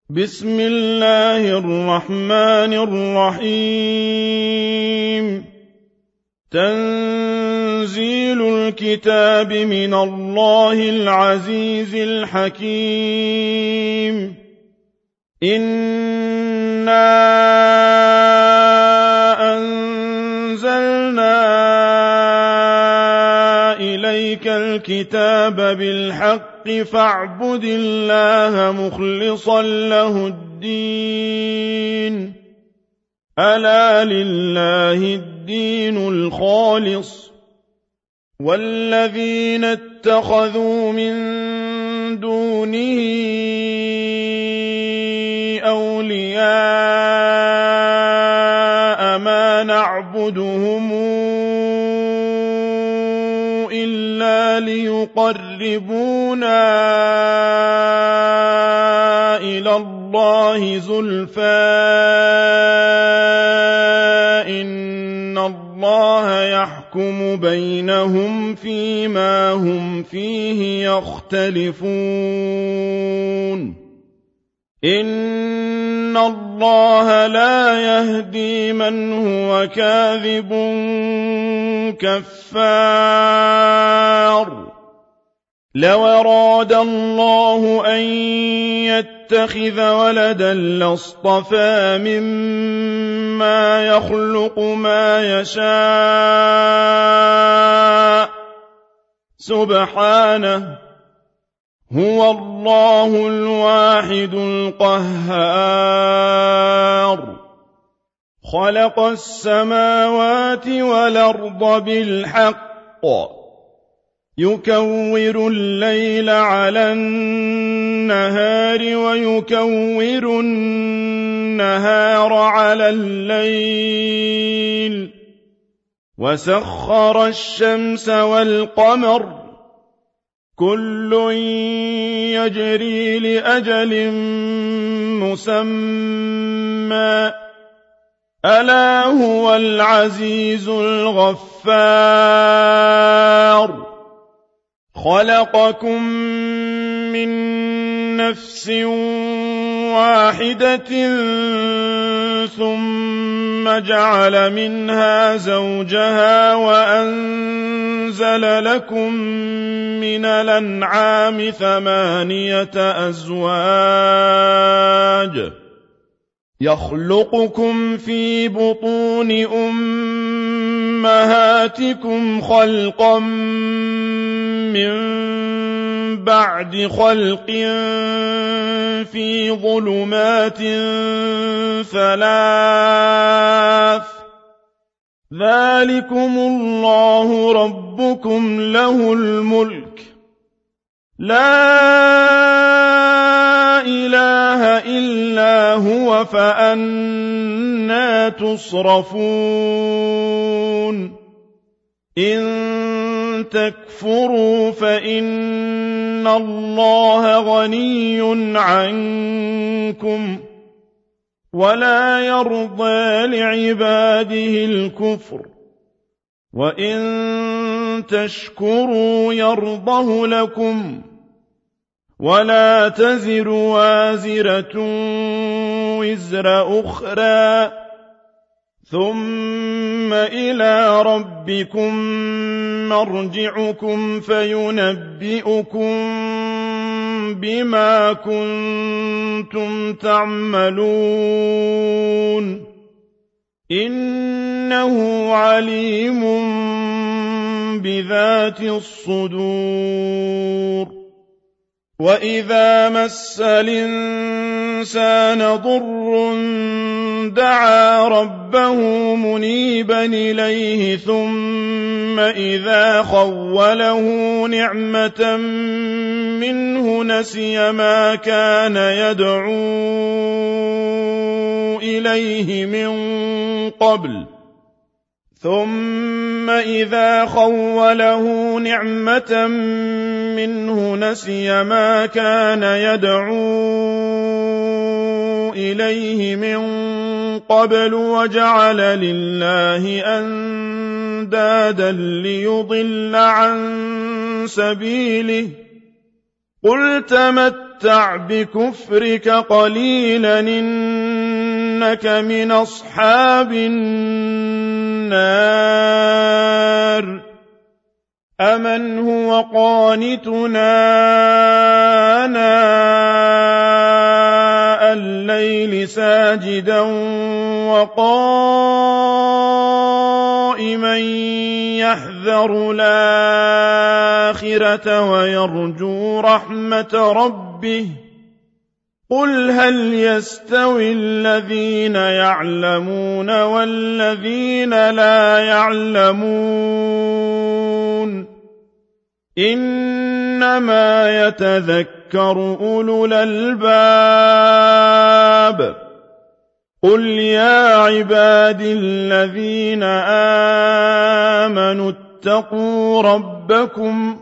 بسم الله الرحمن الرحيم. تنزيل الكتاب من الله العزيز الحكيم. إنا أنزلنا إليك الكتاب بالحق فاعبد الله مخلصا له الدين. ألا لله الدين الخالص والذين اتخذوا من دونه أولياء ما نعبدهم إلا ليقربونا إلى الله زلفى إن الله يحكم بينهم فيما هم فيه يختلفون. إن الله لا يهدي من هو كاذب كفار. لو أراد الله أن يتخذ ولدا لاصطفى مما يخلق ما يشاء سبحانه هو الله الواحد القهار. خلق السماوات والأرض بالحق يكور الليل على النهار ويكور النهار على الليل وسخر الشمس والقمر كل يجري لأجل مسمى ألا هو العزيز الغفار. خلقكم من نفس واحدة ثم جعل منها زوجها وأنزل لكم من الأنعام 8 أزواج يخلقكم في بطون أمهاتكم خلقا من بعد خلق في ظلمات 3 ذلكم الله ربكم له الملك لا إله إلا هو فأنى تصرفون. إن تكفروا فإن الله غني عنكم ولا يرضى لعباده الكفر وإن تشكروا يرضه لكم ولا تزر وازرة وزر أخرى ثم إلى ربكم مرجعكم فينبئكم بما كنتم تعملون إنه عليم بذات الصدور. وإذا مس الإنسان ضر دعا ربه منيبا إليه ثم إذا خوله نعمة منه نسي ما كان يدعو إليه من قبل ثم إذا خوله نعمة منه نسي ما كان يدعو إليه من قبل وجعل لله أندادا ليضل عن سبيله قل تمتعوا تتمتع بكفرك قليلا إنك من أصحاب النار أمن هو قانتنا آناء الليل ساجدا وقائما يحذر الآخرة ويرجو رحمة ربه قل هل يستوي الذين يعلمون والذين لا يعلمون إنما يتذكر أولو الألباب قل يا عبادي الذين آمنوا اتقوا ربكم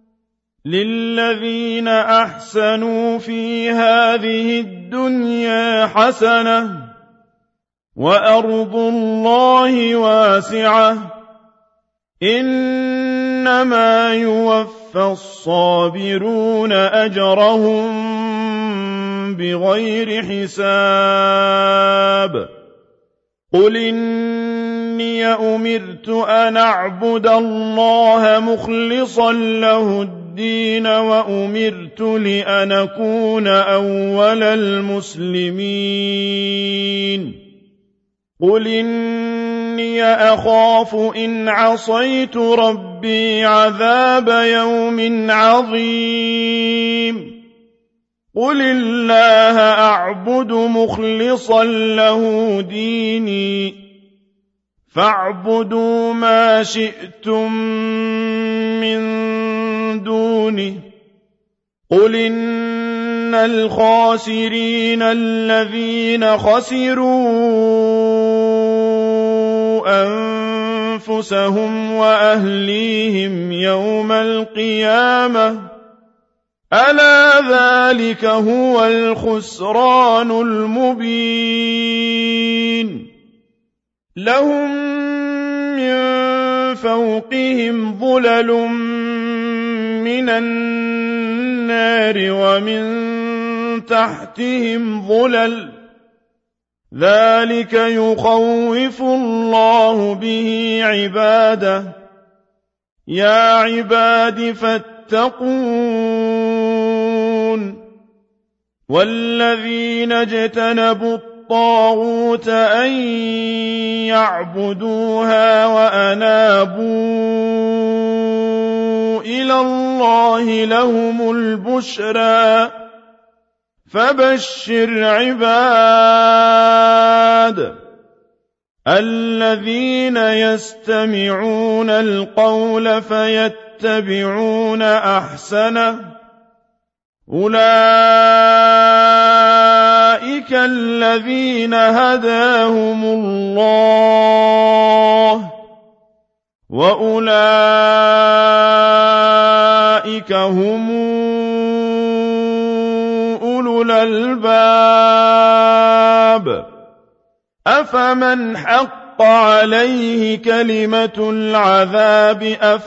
للذين أحسنوا في هذه الدنيا حسنة وأرض الله واسعة إنما يوفى الصابرون أجرهم بغير حساب قل إني أمرت أن أعبد الله مخلصا له الدين وأمرت لأن أكون أول المسلمين قل إني أخاف إن عصيت ربي عذاب يوم عظيم قل الله أعبد مخلصا له ديني فاعبدوا ما شئتم من دونه قل إن الخاسرين الذين خسروا أنفسهم وأهليهم يوم القيامة ألا ذلك هو الخسران المبين لهم من فوقهم ظلل من النار ومن تحتهم ظلل ذلك يخوف الله به عباده يا عباد فاتقون والذين اجتنبوا الطاغوت أن يعبدوها وأنابوا إلى الله لهم البشرى فبشر عباد الذين يستمعون القول فيتبعون أحسنه أولئك الذين هداهم الله وأولئك هم أولو الألباب أفمن حق عليه كلمة العذاب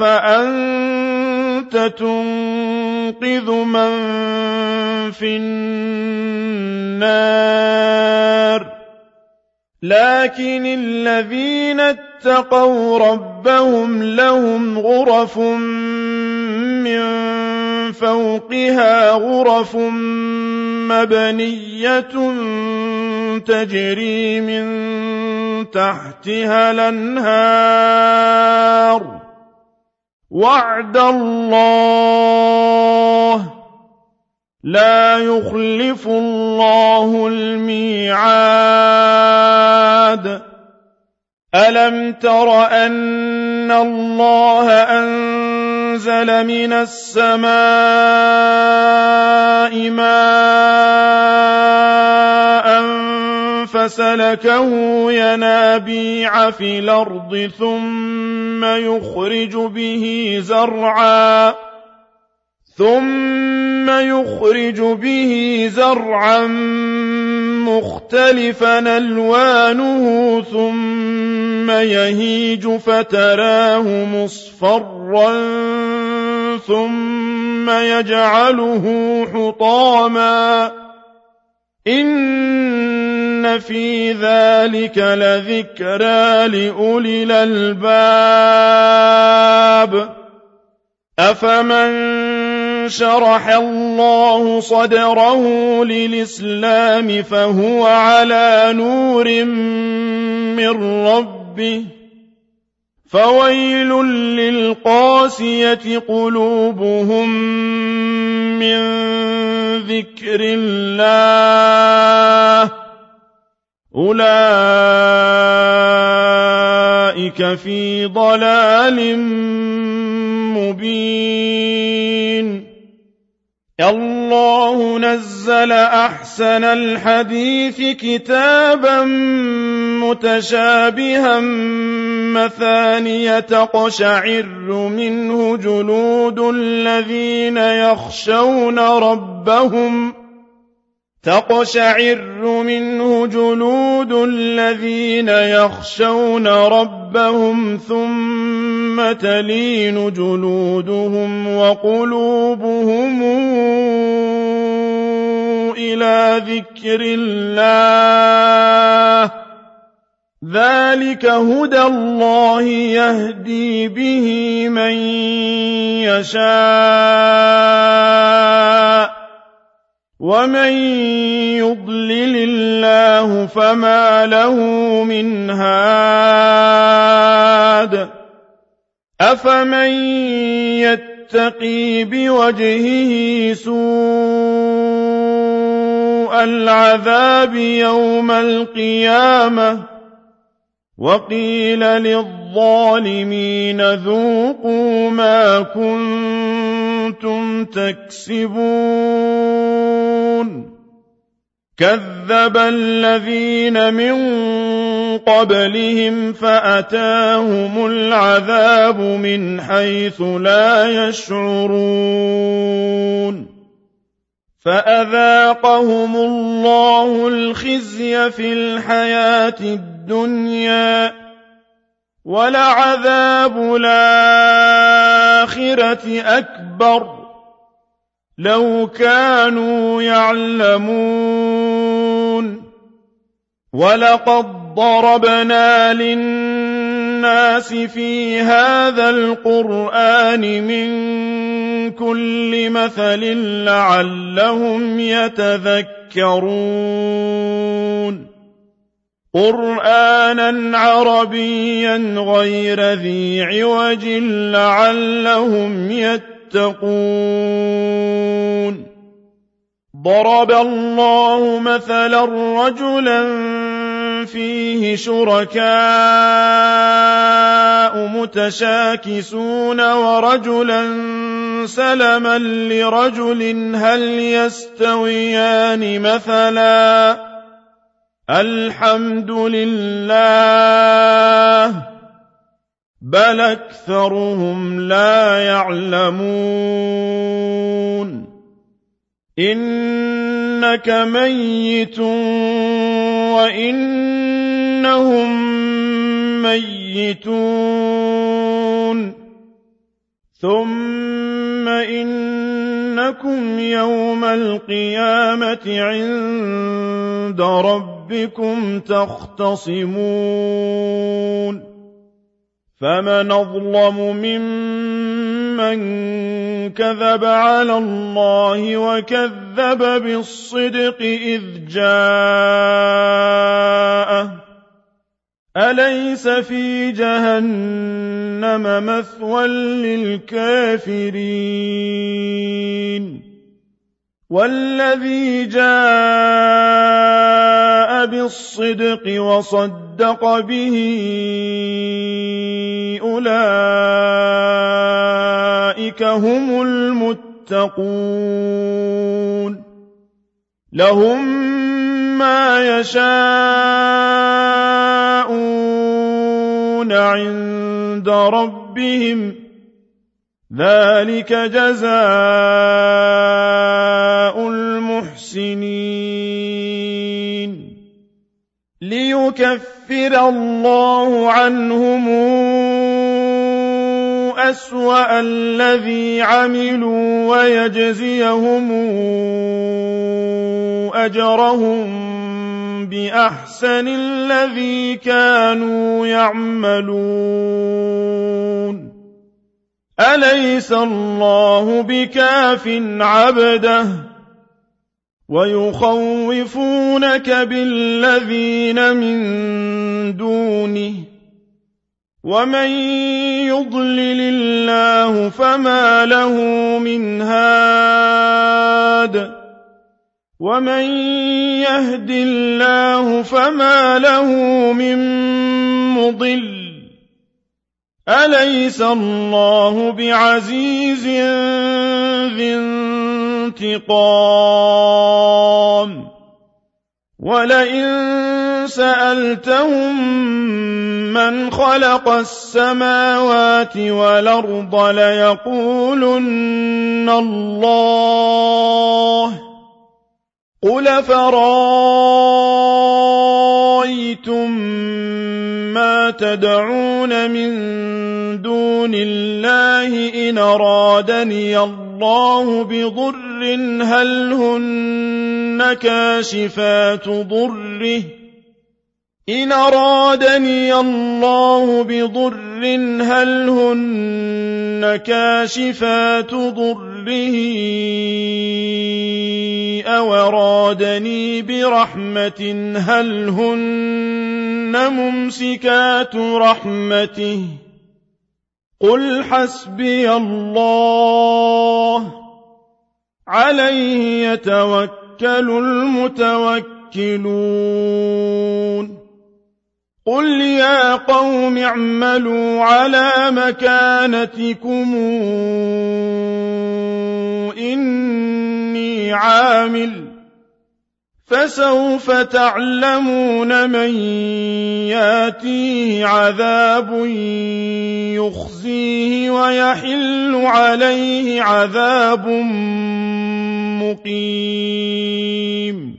أفأنت تنقذ من في النار لكن الذين اتقوا ربهم لهم غرف من فوقها غرف مبنية تجري من تحتها الأنهار وعد الله لا يخلف الله الميعاد ألم تر أن الله أنزل من السماء ماء فسلكه ينابيع في الأرض ثم يخرج به زرعا مختلفا ألوانه ثم يهيج فتراه مصفرا ثم يجعله حطاما إن في ذلك لذكرى لأولي الألباب أفمن شرح الله صدره للإسلام فهو على نور من ربه فويل للقاسية قلوبهم من ذكر الله أولئك في ضلال مبين الله نزل أحسن الحديث كتابا متشابها مثانية تقشعر منه جلود الذين يخشون ربهم ثم تلين جلودهم وقلوبهم إلى ذكر الله ذلك هدى الله يهدي به من يشاء ومن يضلل الله فما له من هاد أفمن يتقي بوجهه سوء العذاب يوم القيامة وقيل للظالمين ذوقوا ما كنتم تكسبون كذب الذين من قبلهم فأتاهم العذاب من حيث لا يشعرون فأذاقهم الله الخزي في الحياة الدنيا ولعذاب الآخرة أكبر لو كانوا يعلمون ولقد ضربنا للناس في هذا القرآن من كل مثل لعلهم يتذكرون قرآنا عربيا غير ذي عوج لعلهم يتقون ضرب الله مثلا رجلا فيه شركاء متشاكسون ورجلا سلما لرجل هل يستويان مثلا الحمد لله بل أكثرهم لا يعلمون إنك ميت وإنهم ميتون ثم إنكم يوم القيامة عند ربكم تختصمون فمن أظلم ممن كذب على الله وكذب بالصدق إذ جاءه أليس في جهنم مثوى للكافرين والذي جاء بالصدق وصدق به أولئك هم المتقون لهم ما يشاءون عند ربهم ذلك جزاء المحسنين ليكفر الله عنهم أسوأ الذي عملوا ويجزيهم أجرهم بأحسن الذي كانوا يعملون أليس الله بكاف عبده ويخوفونك بالذين من دونه ومن يضلل الله فما له من هاد ومن يهد الله فما له من مضل أليس الله بعزيز ذي انتقام ولئن سألتهم من خلق السماوات والأرض ليقولن الله قل فرأيتم ما تدعون من دون الله إن أرادني الله بضر هل هن كاشفات ضره إن أرادني الله بضر هل هن كاشفات ضره أو أرادني برحمة هل هن ممسكات رحمته قل حسبي الله عليه يتوكل المتوكلون قل يا قوم اعملوا على مكانتكم إني عامل فسوف تعلمون من ياتيه عذاب يخزيه ويحل عليه عذاب مقيم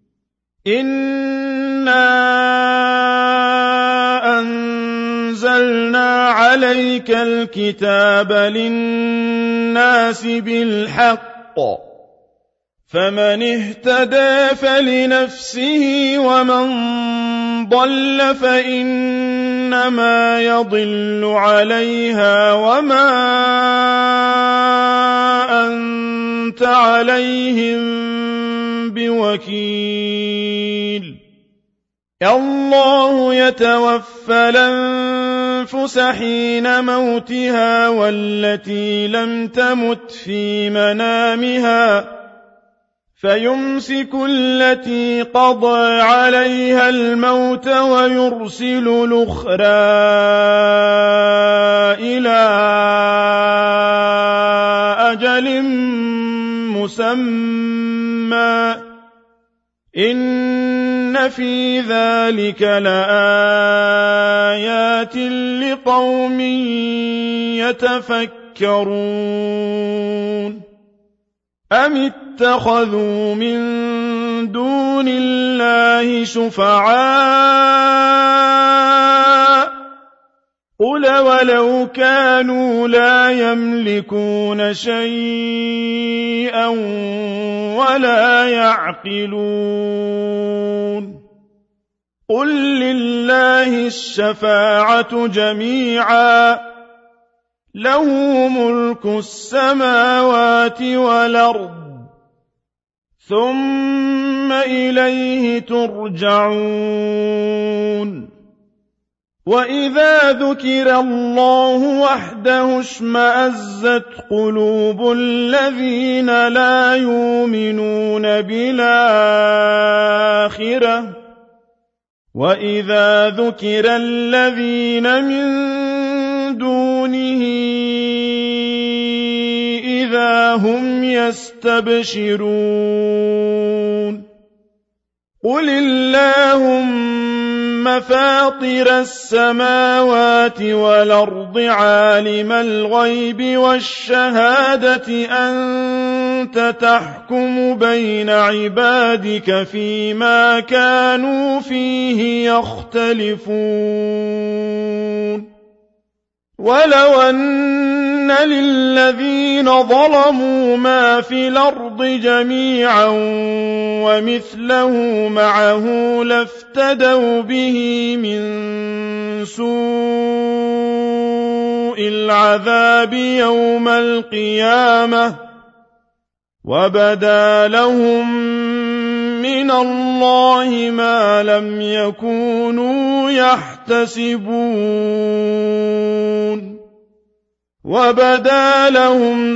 إنا أنزلنا عليك الكتاب للناس بالحق فمن اهتدى فلنفسه ومن ضل فإنما يضل عليها وما أنت عليهم بوكيل الله يتوفى الأنفس حين موتها والتي لم تمت في منامها فيمسك التي قضى عليها الموت ويرسل الأخرى إلى أجل مسمى إن في ذلك لآيات لقوم يتفكرون أم اتخذوا من دون الله شفعاء قل ولو كانوا لا يملكون شيئا ولا يعقلون قل لله الشفاعة جميعا له ملك السماوات والأرض ثم إليه ترجعون وإذا ذكر الله وحده اشمأزت قلوب الذين لا يؤمنون بالآخرة وإذا ذكر الذين من دونه إذا هم يستبشرون قل اللهم فاطر السماوات والأرض عالم الغيب والشهادة أنت تحكم بين عبادك فيما كانوا فيه يختلفون ولو أن للذين ظلموا ما في الأرض جميعا ومثله معه لافتدوا به من سوء العذاب يوم القيامة وبدا لهم من الله ما لم يكونوا يحتسبون وبدا لهم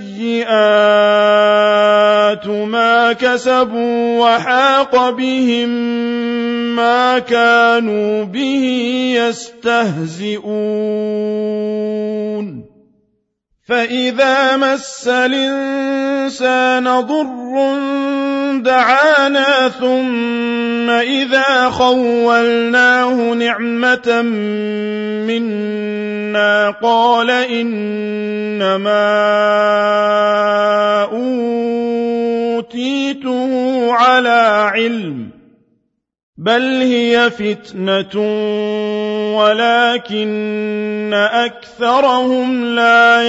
سيئات ما كسبوا وحاق بهم ما كانوا به يستهزئون فإذا مس الإنسان ضر دعانا ثم إذا خولناه نعمة منا قال إنما أوتيته على علم بل هي فتنة ولكن أكثرهم لا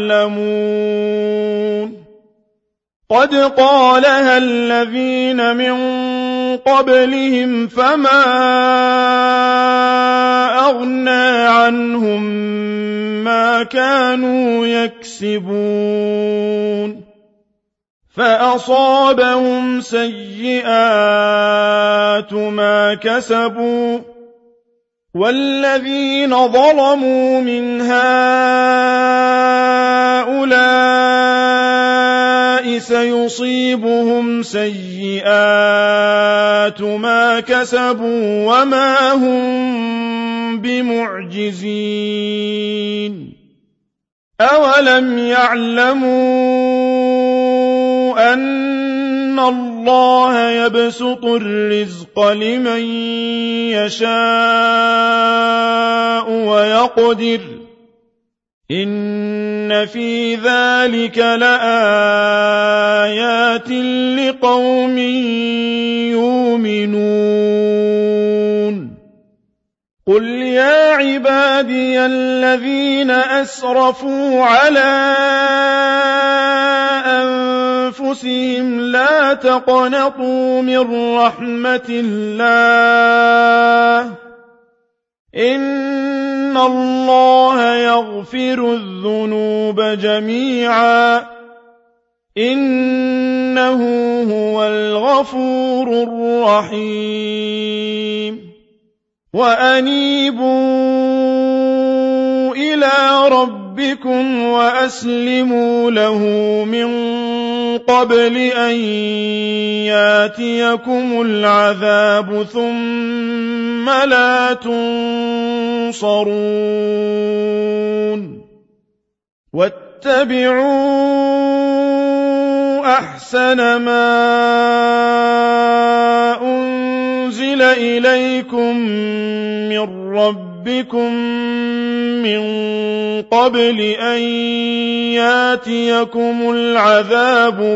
يعلمون قد قالها الذين من قبلهم فما أغنى عنهم ما كانوا يكسبون فأصابهم سيئات ما كسبوا والذين ظلموا من هؤلاء سيصيبهم سيئات ما كسبوا وما هم بمعجزين أولم يعلموا أن الله يبسط الرزق لمن يشاء ويقدر إن في ذلك لآيات لقوم يؤمنون قل يا عبادي الذين أسرفوا على أنفسهم لا تقنطوا من رحمة الله إن الله يغفر الذنوب جميعا إنه هو الغفور الرحيم وأنيبوا إلى ربكم وأسلموا له من قبل أن ياتيكم العذاب ثم لا تنصرون واتبعوا أحسن ما أنزل إليكم من ربكم من قبل أن ياتيكم العذاب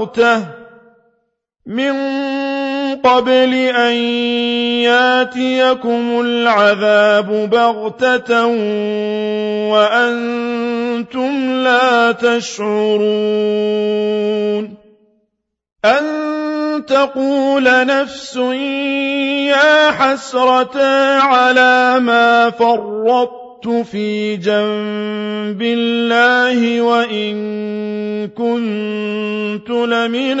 بغتة وأنتم لا تشعرون أن تقول نفس يا حسرة على ما فرطت في جنب الله وإن كنت لمن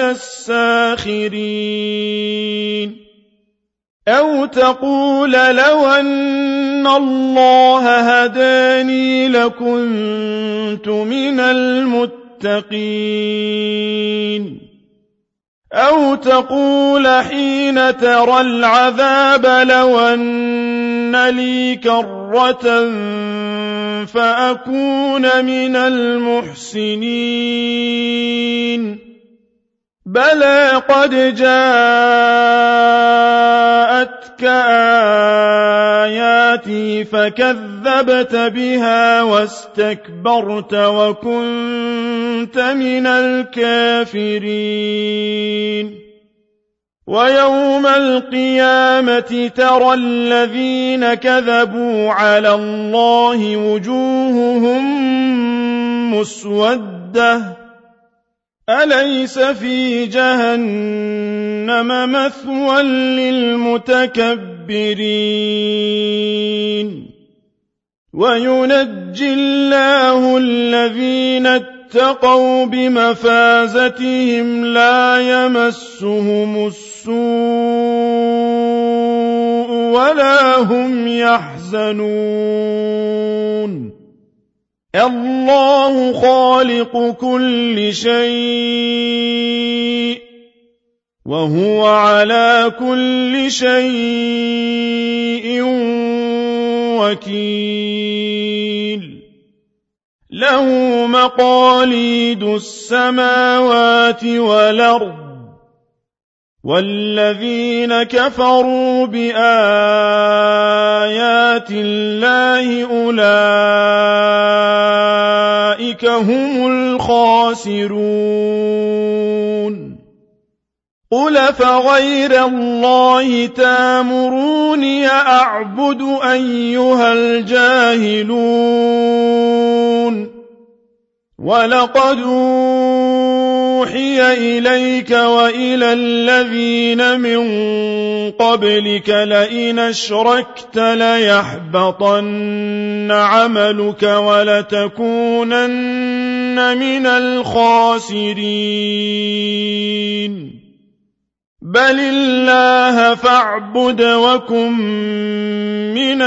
الساخرين أو تقول لو أن الله هداني لكنت من المتقين أو تقول حين ترى العذاب لو أن لي كرة فأكون من المحسنين بلى قد جاءتك آياتي فكذبت بها واستكبرت وكنت من الكافرين ويوم القيامة ترى الذين كذبوا على الله وجوههم مسودة أليس في جهنم مثوى للمتكبرين وينجي الله الذين اتقوا بمفازتهم لا يمسهم السوء ولا هم يحزنون الله خالق كل شيء وهو على كل شيء وكيل له مقاليد السماوات والأرض والذين كفروا بآيات الله أولئك هم الخاسرون قل فغير الله تامروني أعبد أيها الجاهلون ولقد أوحي إليك وإلى الذين من قبلك لئن أشركت ليحبطن عملك ولتكونن من الخاسرين بل الله فاعبد وكن من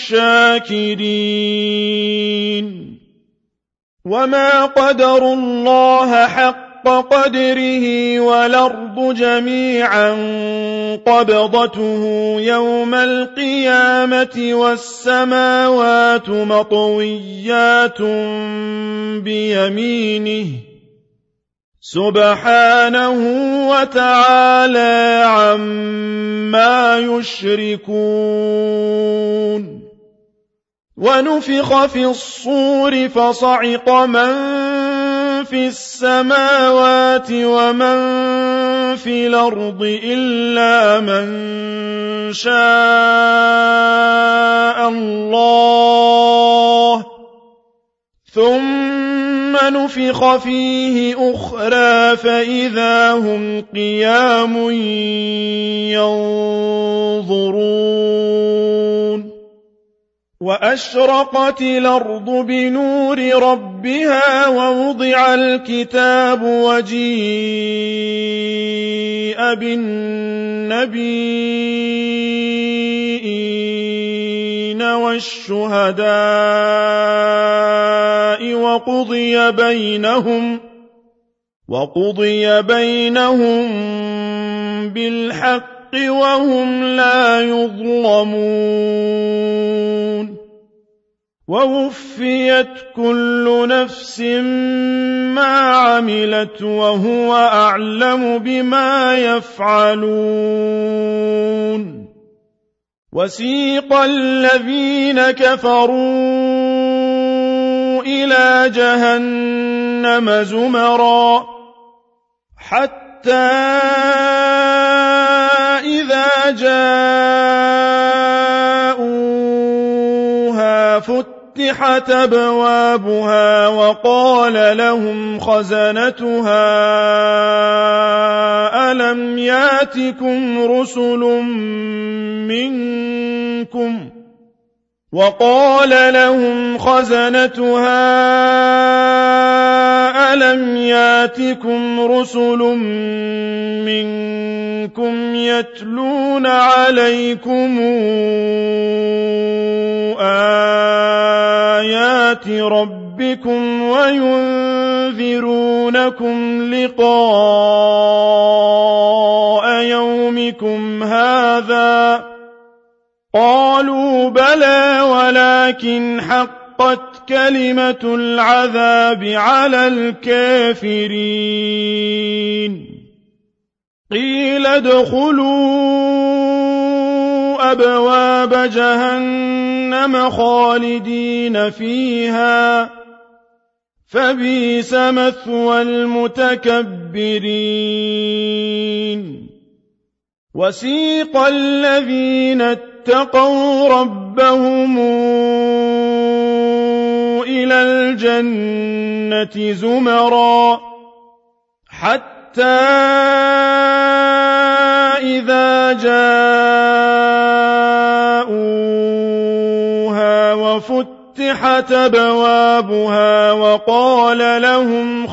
الشاكرين وما قدروا الله حق قدره والأرض جميعا قبضته يوم القيامة والسماوات مطويات بيمينه سبحانه وتعالى عما يشركون ونفخ في الصور فصعق من في السماوات ومن في الأرض إلا من شاء الله ثم نفخ فيه أخرى فإذا هم قيام ينظرون وأشرقت الأرض بنور ربها ووضع الكتاب وجيء بالنبيين والشهداء وقضي بينهم بالحق وهم لا يظلمون ووفيت كل نفس ما عملت وهو أعلم بما يفعلون وسيق الذين كفروا إلى جهنم زمرا حتى إذا جاءوها فتحت أبوابها وقال لهم خزنتها ألم يأتكم رسل منكم يتلون عليكم آيات ربكم وينذرونكم لقاء يومكم هذا قالوا بلى ولكن حقت كلمة العذاب على الكافرين قيل ادخلوا أبواب جهنم خالدين فيها فبئس مثوى المتكبرين وسيق الذين اتقوا ربهم إلى الجنة زمرا حتى إذا جاءوها وفتحت أبوابها وقال لهم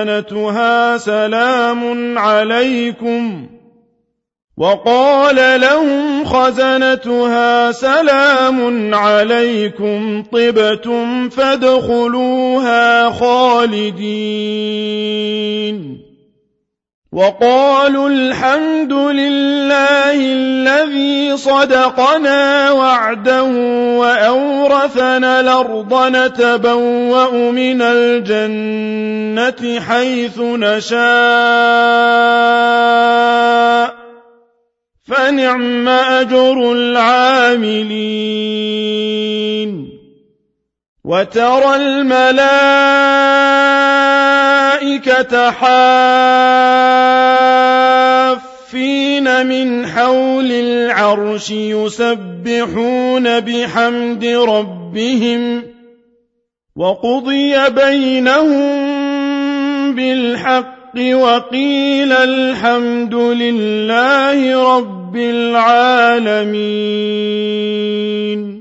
خزنتها سلام عليكم طبتم فادخلوها خالدين وقالوا الحمد لله الذي صدقنا وعده وأورثنا الأرض نتبوأ من الجنة حيث نشاء فنعم أجر العاملين وترى الملائكة حافين من حول العرش يسبحون بحمد ربهم وقضي بينهم بالحق وقيل الحمد لله رب العالمين